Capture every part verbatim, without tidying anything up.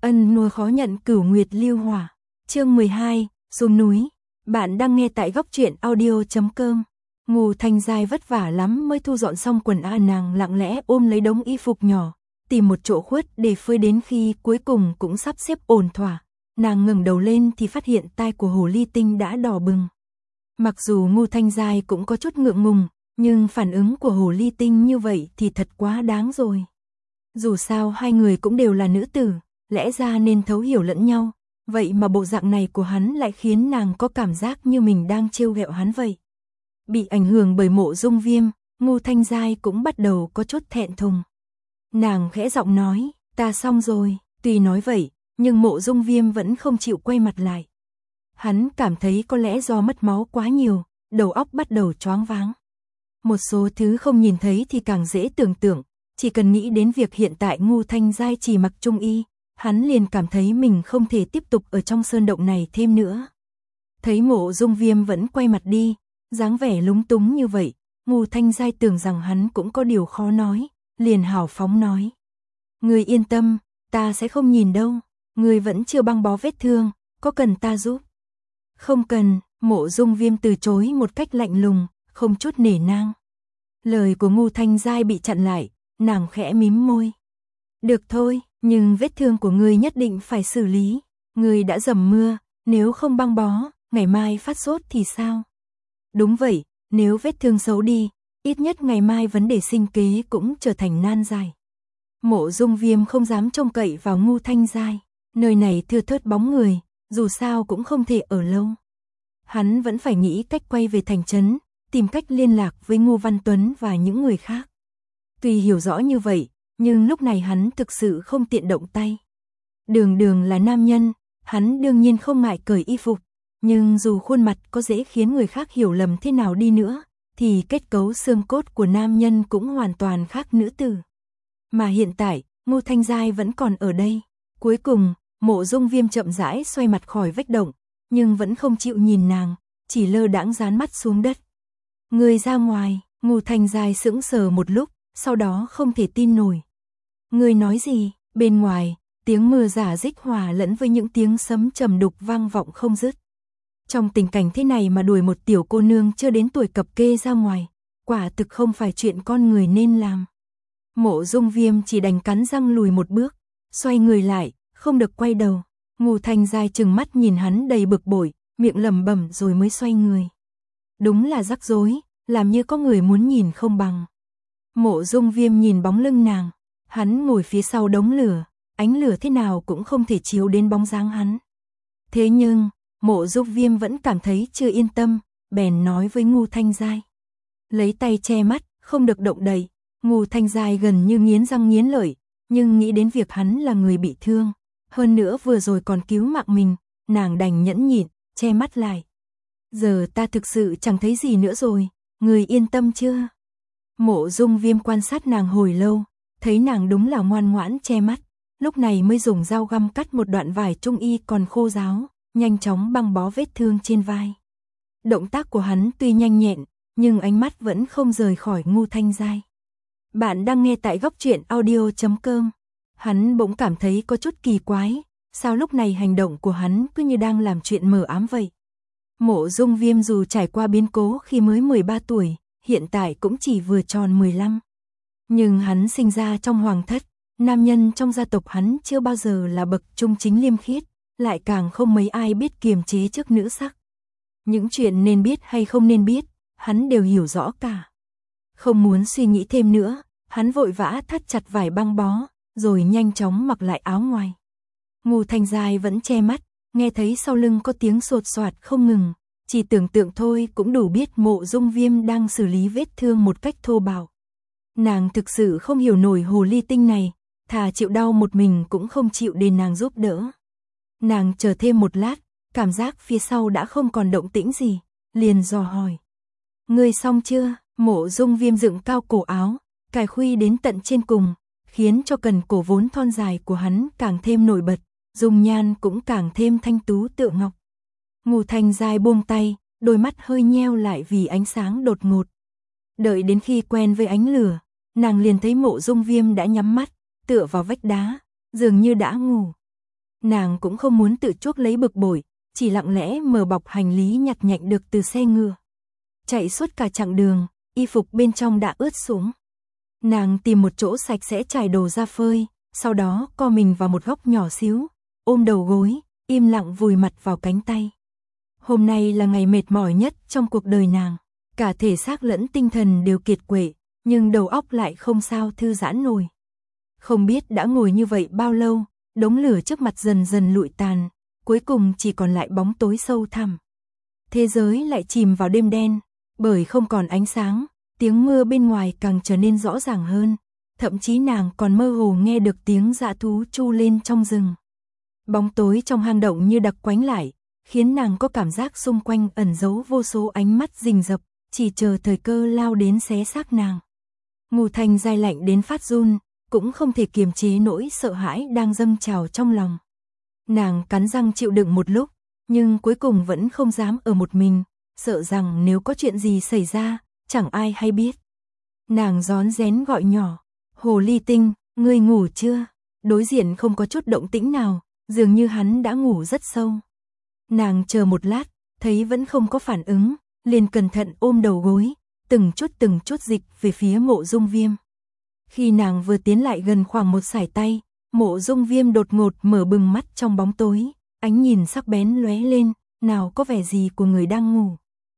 Ân nuôi khó nhận cửu nguyệt lưu hỏa. Chương mười hai, xuống núi. Bạn đang nghe tại góc truyện audio chấm com. Ngô Thanh Giai vất vả lắm mới thu dọn xong quần áo, nàng lặng lẽ ôm lấy đống y phục nhỏ, tìm một chỗ khuất để phơi, đến khi cuối cùng cũng sắp xếp ổn thỏa. Nàng ngẩng đầu lên thì phát hiện tai của hồ ly tinh đã đỏ bừng. Mặc dù Ngô Thanh Giai cũng có chút ngượng ngùng, nhưng phản ứng của hồ ly tinh như vậy thì thật quá đáng rồi. Dù sao hai người cũng đều là nữ tử, lẽ ra nên thấu hiểu lẫn nhau, vậy mà bộ dạng này của hắn lại khiến nàng có cảm giác như mình đang trêu ghẹo hắn vậy. Bị ảnh hưởng bởi Mộ Dung Viêm, Ngô Thanh Giai cũng bắt đầu có chút thẹn thùng. Nàng khẽ giọng nói, ta xong rồi. Tuy nói vậy, nhưng Mộ Dung Viêm vẫn không chịu quay mặt lại. Hắn cảm thấy có lẽ do mất máu quá nhiều, đầu óc bắt đầu choáng váng. Một số thứ không nhìn thấy thì càng dễ tưởng tượng, chỉ cần nghĩ đến việc hiện tại Ngô Thanh Giai chỉ mặc trung y, hắn liền cảm thấy mình không thể tiếp tục ở trong sơn động này thêm nữa. Thấy Mộ Dung Viêm vẫn quay mặt đi, dáng vẻ lúng túng như vậy, Ngô Thanh Giai tưởng rằng hắn cũng có điều khó nói, liền hào phóng nói. Ngươi yên tâm, ta sẽ không nhìn đâu, ngươi vẫn chưa băng bó vết thương, có cần ta giúp? Không cần, Mộ Dung Viêm từ chối một cách lạnh lùng, không chút nể nang. Lời của Ngô Thanh Giai bị chặn lại, nàng khẽ mím môi. Được thôi, nhưng vết thương của ngươi nhất định phải xử lý, ngươi đã dầm mưa, nếu không băng bó, ngày mai phát sốt thì sao? Đúng vậy, nếu vết thương xấu đi, ít nhất ngày mai vấn đề sinh kế cũng trở thành nan giải. Mộ Dung Viêm không dám trông cậy vào Ngô Thanh Giai, nơi này thưa thớt bóng người, dù sao cũng không thể ở lâu. Hắn vẫn phải nghĩ cách quay về thành trấn, tìm cách liên lạc với Ngô Văn Tuấn và những người khác. Tuy hiểu rõ như vậy, nhưng lúc này hắn thực sự không tiện động tay. Đường Đường là nam nhân, hắn đương nhiên không ngại cởi y phục, nhưng dù khuôn mặt có dễ khiến người khác hiểu lầm thế nào đi nữa, thì kết cấu xương cốt của nam nhân cũng hoàn toàn khác nữ tử. Mà hiện tại, Ngô Thanh Giai vẫn còn ở đây. Cuối cùng, Mộ Dung Viêm chậm rãi xoay mặt khỏi vách động, nhưng vẫn không chịu nhìn nàng, chỉ lơ đãng dán mắt xuống đất. Người ra ngoài, Ngô Thanh Giai sững sờ một lúc, sau đó không thể tin nổi. Người nói gì? Bên ngoài, tiếng mưa rả rích hòa lẫn với những tiếng sấm trầm đục vang vọng không dứt. Trong tình cảnh thế này mà đuổi một tiểu cô nương chưa đến tuổi cập kê ra ngoài, quả thực không phải chuyện con người nên làm. Mộ Dung Viêm chỉ đành cắn răng lùi một bước, xoay người lại, không được quay đầu. Ngô Thanh Giai trừng mắt nhìn hắn đầy bực bội, miệng lẩm bẩm rồi mới xoay người. Đúng là rắc rối, làm như có người muốn nhìn không bằng. Mộ Dung Viêm nhìn bóng lưng nàng, hắn ngồi phía sau đống lửa, ánh lửa thế nào cũng không thể chiếu đến bóng dáng hắn. Thế nhưng, Mộ Dung Viêm vẫn cảm thấy chưa yên tâm, bèn nói với Ngô Thanh Giai. Lấy tay che mắt, không được động đậy. Ngô Thanh Giai gần như nghiến răng nghiến lợi, nhưng nghĩ đến việc hắn là người bị thương, hơn nữa vừa rồi còn cứu mạng mình, nàng đành nhẫn nhịn, che mắt lại. Giờ ta thực sự chẳng thấy gì nữa rồi, người yên tâm chưa? Mộ Dung Viêm quan sát nàng hồi lâu, thấy nàng đúng là ngoan ngoãn che mắt, lúc này mới dùng dao găm cắt một đoạn vải trung y còn khô ráo, nhanh chóng băng bó vết thương trên vai. Động tác của hắn tuy nhanh nhẹn, nhưng ánh mắt vẫn không rời khỏi Ngô Thanh Giai. Bạn đang nghe tại góc truyện audio chấm com. Hắn bỗng cảm thấy có chút kỳ quái, sao lúc này hành động của hắn cứ như đang làm chuyện mờ ám vậy. Mộ Dung Viêm dù trải qua biến cố khi mới mười ba tuổi, hiện tại cũng chỉ vừa tròn mười lăm. Nhưng hắn sinh ra trong hoàng thất, nam nhân trong gia tộc hắn chưa bao giờ là bậc trung chính liêm khiết, lại càng không mấy ai biết kiềm chế trước nữ sắc. Những chuyện nên biết hay không nên biết, hắn đều hiểu rõ cả. Không muốn suy nghĩ thêm nữa, hắn vội vã thắt chặt vải băng bó, rồi nhanh chóng mặc lại áo ngoài. Ngô Thanh Giai vẫn che mắt, nghe thấy sau lưng có tiếng sột soạt không ngừng, chỉ tưởng tượng thôi cũng đủ biết Mộ Dung Viêm đang xử lý vết thương một cách thô bạo. Nàng thực sự không hiểu nổi hồ ly tinh này, thà chịu đau một mình cũng không chịu để nàng giúp đỡ. Nàng chờ thêm một lát, cảm giác phía sau đã không còn động tĩnh gì, liền dò hỏi. Ngươi xong chưa? Mộ Dung Viêm dựng cao cổ áo, cài khuy đến tận trên cùng, khiến cho cần cổ vốn thon dài của hắn càng thêm nổi bật, dung nhan cũng càng thêm thanh tú tựa ngọc. Ngô Thanh Giai buông tay, đôi mắt hơi nheo lại vì ánh sáng đột ngột. Đợi đến khi quen với ánh lửa, nàng liền thấy Mộ Dung Viêm đã nhắm mắt, tựa vào vách đá, dường như đã ngủ. Nàng cũng không muốn tự chuốc lấy bực bội, chỉ lặng lẽ mở bọc hành lý nhặt nhạnh được từ xe ngựa. Chạy suốt cả chặng đường, y phục bên trong đã ướt sũng. Nàng tìm một chỗ sạch sẽ trải đồ ra phơi, sau đó co mình vào một góc nhỏ xíu, ôm đầu gối, im lặng vùi mặt vào cánh tay. Hôm nay là ngày mệt mỏi nhất trong cuộc đời nàng, cả thể xác lẫn tinh thần đều kiệt quệ, nhưng đầu óc lại không sao thư giãn nổi. Không biết đã ngồi như vậy bao lâu, đống lửa trước mặt dần dần lụi tàn, cuối cùng chỉ còn lại bóng tối sâu thẳm. Thế giới lại chìm vào đêm đen, bởi không còn ánh sáng, tiếng mưa bên ngoài càng trở nên rõ ràng hơn, thậm chí nàng còn mơ hồ nghe được tiếng dã thú tru lên trong rừng. Bóng tối trong hang động như đặc quánh lại, khiến nàng có cảm giác xung quanh ẩn giấu vô số ánh mắt rình rập, chỉ chờ thời cơ lao đến xé xác nàng. Ngũ Thanh Giai lạnh đến phát run, cũng không thể kiềm chế nỗi sợ hãi đang dâng trào trong lòng. Nàng cắn răng chịu đựng một lúc, nhưng cuối cùng vẫn không dám ở một mình, sợ rằng nếu có chuyện gì xảy ra, chẳng ai hay biết. Nàng rón rén gọi nhỏ, Hồ Ly Tinh, ngươi ngủ chưa? Đối diện không có chút động tĩnh nào, dường như hắn đã ngủ rất sâu. Nàng chờ một lát, thấy vẫn không có phản ứng, liền cẩn thận ôm đầu gối, từng chút từng chút dịch về phía Mộ Dung Viêm. Khi nàng vừa tiến lại gần khoảng một sải tay, Mộ Dung Viêm đột ngột mở bừng mắt trong bóng tối, ánh nhìn sắc bén lóe lên, nào có vẻ gì của người đang ngủ.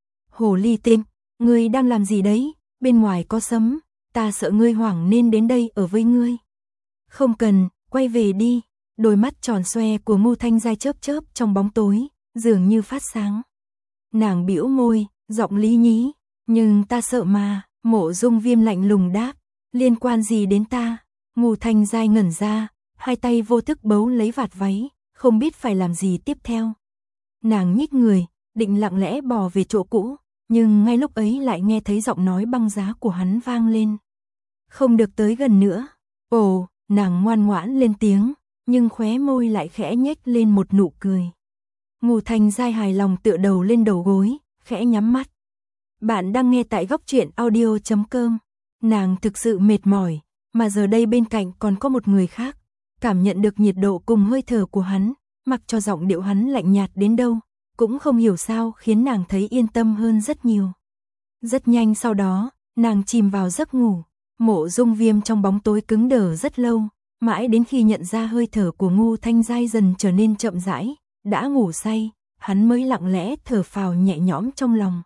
Hồ Ly Tinh, ngươi đang làm gì đấy? Bên ngoài có sấm, ta sợ ngươi hoảng nên đến đây ở với ngươi. Không cần, quay về đi. Đôi mắt tròn xoe của Ngũ Thanh Giai chớp chớp trong bóng tối, dường như phát sáng. Nàng bĩu môi, giọng lý nhí, nhưng ta sợ mà. Mộ Dung Viêm lạnh lùng đáp, liên quan gì đến ta? Ngũ Thanh Giai ngẩn ra, hai tay vô thức bấu lấy vạt váy, không biết phải làm gì tiếp theo. Nàng nhích người, định lặng lẽ bò về chỗ cũ, nhưng ngay lúc ấy lại nghe thấy giọng nói băng giá của hắn vang lên. Không được tới gần nữa. Ồ, nàng ngoan ngoãn lên tiếng, nhưng khóe môi lại khẽ nhếch lên một nụ cười. Ngũ Thanh Giai hài lòng tựa đầu lên đầu gối, khẽ nhắm mắt. Bạn đang nghe tại góc truyện audio chấm com. Nàng thực sự mệt mỏi, mà giờ đây bên cạnh còn có một người khác. Cảm nhận được nhiệt độ cùng hơi thở của hắn, mặc cho giọng điệu hắn lạnh nhạt đến đâu, cũng không hiểu sao khiến nàng thấy yên tâm hơn rất nhiều. Rất nhanh sau đó, nàng chìm vào giấc ngủ. Mộ Dung Viêm trong bóng tối cứng đờ rất lâu, mãi đến khi nhận ra hơi thở của Ngũ Thanh Giai dần trở nên chậm rãi, đã ngủ say, hắn mới lặng lẽ thở phào nhẹ nhõm trong lòng.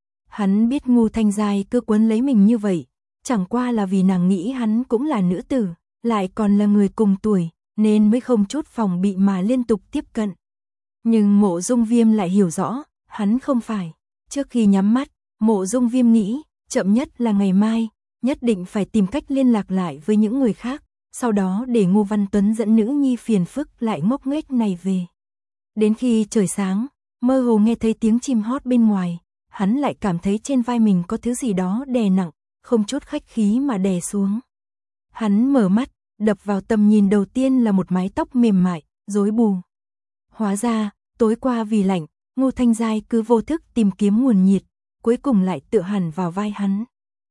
Hắn biết Ngũ Thanh Giai cứ quấn lấy mình như vậy, chẳng qua là vì nàng nghĩ hắn cũng là nữ tử, lại còn là người cùng tuổi, nên mới không chút phòng bị mà liên tục tiếp cận. Nhưng Mộ Dung Viêm lại hiểu rõ, hắn không phải. Trước khi nhắm mắt, Mộ Dung Viêm nghĩ, chậm nhất là ngày mai, nhất định phải tìm cách liên lạc lại với những người khác, sau đó để Ngô Văn Tuấn dẫn nữ nhi phiền phức lại ngốc nghếch này về. Đến khi trời sáng, mơ hồ nghe thấy tiếng chim hót bên ngoài, hắn lại cảm thấy trên vai mình có thứ gì đó đè nặng, không chút khách khí mà đè xuống. Hắn mở mắt, đập vào tầm nhìn đầu tiên là một mái tóc mềm mại, rối bù. Hóa ra, tối qua vì lạnh, Ngũ Thanh Giai cứ vô thức tìm kiếm nguồn nhiệt, cuối cùng lại tựa hẳn vào vai hắn.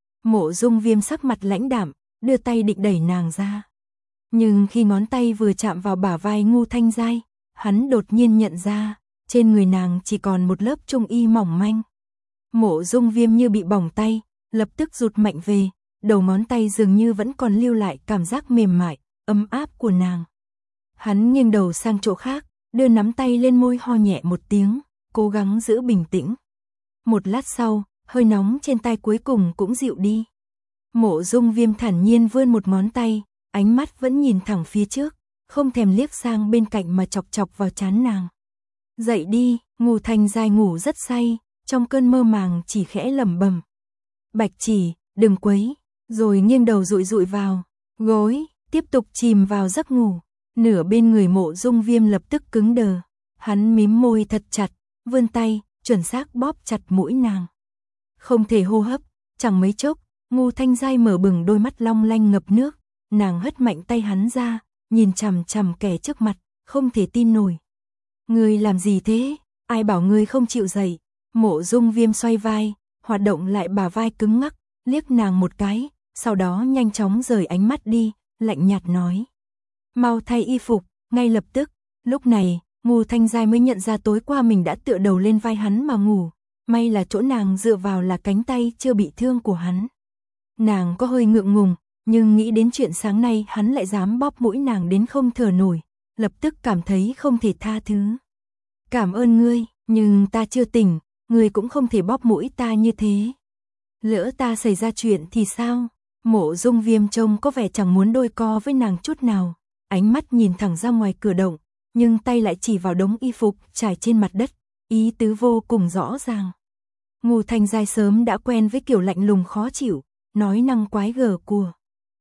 Mộ Dung Viêm sắc mặt lãnh đạm, đưa tay định đẩy nàng ra. Nhưng khi ngón tay vừa chạm vào bả vai Ngũ Thanh Giai, hắn đột nhiên nhận ra, trên người nàng chỉ còn một lớp trung y mỏng manh. Mộ Dung Viêm như bị bỏng tay, lập tức rụt mạnh về, đầu ngón tay dường như vẫn còn lưu lại cảm giác mềm mại, ấm áp của nàng. Hắn nghiêng đầu sang chỗ khác, đưa nắm tay lên môi ho nhẹ một tiếng, cố gắng giữ bình tĩnh. Một lát sau, hơi nóng trên tay cuối cùng cũng dịu đi. Mộ Dung Viêm thản nhiên vươn một ngón tay, ánh mắt vẫn nhìn thẳng phía trước, không thèm liếc sang bên cạnh mà chọc chọc vào trán nàng. Dậy đi. Ngũ Thanh Giai ngủ rất say, trong cơn mơ màng chỉ khẽ lẩm bẩm. Bạch Chỉ, đừng quấy, rồi nghiêng đầu dụi dụi vào gối, tiếp tục chìm vào giấc ngủ. Nửa bên người Mộ Dung Viêm lập tức cứng đờ, hắn mím môi thật chặt, vươn tay, chuẩn xác bóp chặt mũi nàng. Không thể hô hấp, chẳng mấy chốc, Ngũ Thanh Giai mở bừng đôi mắt long lanh ngập nước, nàng hất mạnh tay hắn ra, nhìn chằm chằm kẻ trước mặt, không thể tin nổi. Ngươi làm gì thế? Ai bảo ngươi không chịu dậy? Mộ Dung Viêm xoay vai, hoạt động lại bả vai cứng ngắc, liếc nàng một cái, sau đó nhanh chóng rời ánh mắt đi, lạnh nhạt nói. Mau thay y phục, ngay lập tức. Lúc này, Ngô Thanh Giai mới nhận ra tối qua mình đã tựa đầu lên vai hắn mà ngủ, may là chỗ nàng dựa vào là cánh tay chưa bị thương của hắn. Nàng có hơi ngượng ngùng, nhưng nghĩ đến chuyện sáng nay hắn lại dám bóp mũi nàng đến không thở nổi, lập tức cảm thấy không thể tha thứ. Cảm ơn ngươi, nhưng ta chưa tỉnh, ngươi cũng không thể bóp mũi ta như thế. Lỡ ta xảy ra chuyện thì sao? Mộ Dung Viêm trông có vẻ chẳng muốn đôi co với nàng chút nào, ánh mắt nhìn thẳng ra ngoài cửa động, nhưng tay lại chỉ vào đống y phục trải trên mặt đất, ý tứ vô cùng rõ ràng. Ngô Thanh Giai sớm đã quen với kiểu lạnh lùng khó chịu, nói năng quái gở của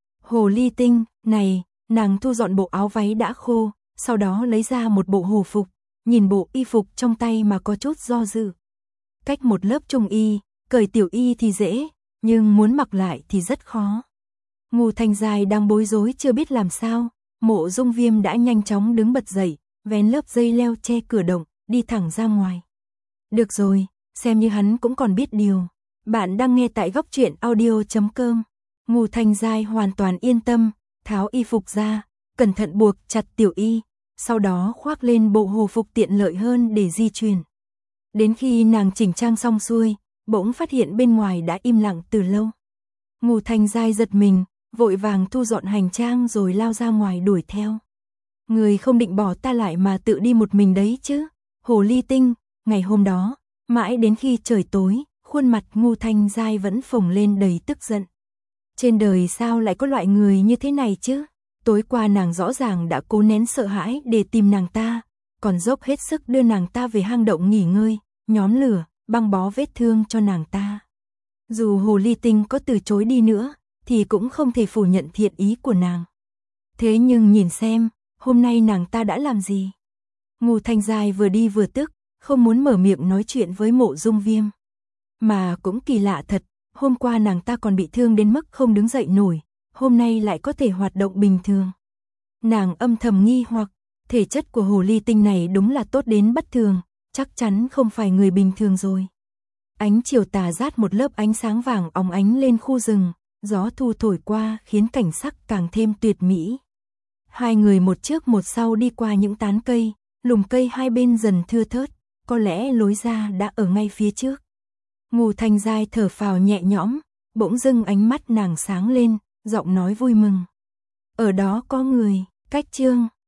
Hồ Ly Tinh. Này, nàng thu dọn bộ áo váy đã khô, sau đó lấy ra một bộ hồ phục, nhìn bộ y phục trong tay mà có chút do dự. Cách một lớp trung y, cởi tiểu y thì dễ, nhưng muốn mặc lại thì rất khó. Ngô Thanh Giai đang bối rối chưa biết làm sao, Mộ Dung Viêm đã nhanh chóng đứng bật dậy, vén lớp dây leo che cửa động, đi thẳng ra ngoài. Được rồi, xem như hắn cũng còn biết điều. Bạn đang nghe tại góc truyện audio chấm com. Ngô Thanh Giai hoàn toàn yên tâm, tháo y phục ra, cẩn thận buộc chặt tiểu y, sau đó khoác lên bộ hồ phục tiện lợi hơn để di chuyển. Đến khi nàng chỉnh trang xong xuôi, bỗng phát hiện bên ngoài đã im lặng từ lâu. Ngô Thanh Giai giật mình, vội vàng thu dọn hành trang rồi lao ra ngoài đuổi theo. Người không định bỏ ta lại mà tự đi một mình đấy chứ? Hồ Ly Tinh. Ngày hôm đó, mãi đến khi trời tối, khuôn mặt Ngô Thanh Giai vẫn phồng lên đầy tức giận. Trên đời sao lại có loại người như thế này chứ? Tối qua nàng rõ ràng đã cố nén sợ hãi để tìm nàng ta, còn dốc hết sức đưa nàng ta về hang động nghỉ ngơi, nhóm lửa, băng bó vết thương cho nàng ta. Dù Hồ Ly Tinh có từ chối đi nữa, thì cũng không thể phủ nhận thiện ý của nàng. Thế nhưng nhìn xem, hôm nay nàng ta đã làm gì? Ngô Thanh Giai vừa đi vừa tức, không muốn mở miệng nói chuyện với Mộ Dung Viêm. Mà cũng kỳ lạ thật, hôm qua nàng ta còn bị thương đến mức không đứng dậy nổi, hôm nay lại có thể hoạt động bình thường. Nàng âm thầm nghi hoặc, thể chất của Hồ Ly Tinh này đúng là tốt đến bất thường, chắc chắn không phải người bình thường rồi. Ánh chiều tà rát một lớp ánh sáng vàng óng ánh lên khu rừng, gió thu thổi qua khiến cảnh sắc càng thêm tuyệt mỹ. Hai người một trước một sau đi qua những tán cây, lùm cây hai bên dần thưa thớt, có lẽ lối ra đã ở ngay phía trước. Ngô Thanh Giai thở phào nhẹ nhõm, bỗng dưng ánh mắt nàng sáng lên, giọng nói vui mừng. Ở đó có người, cách chương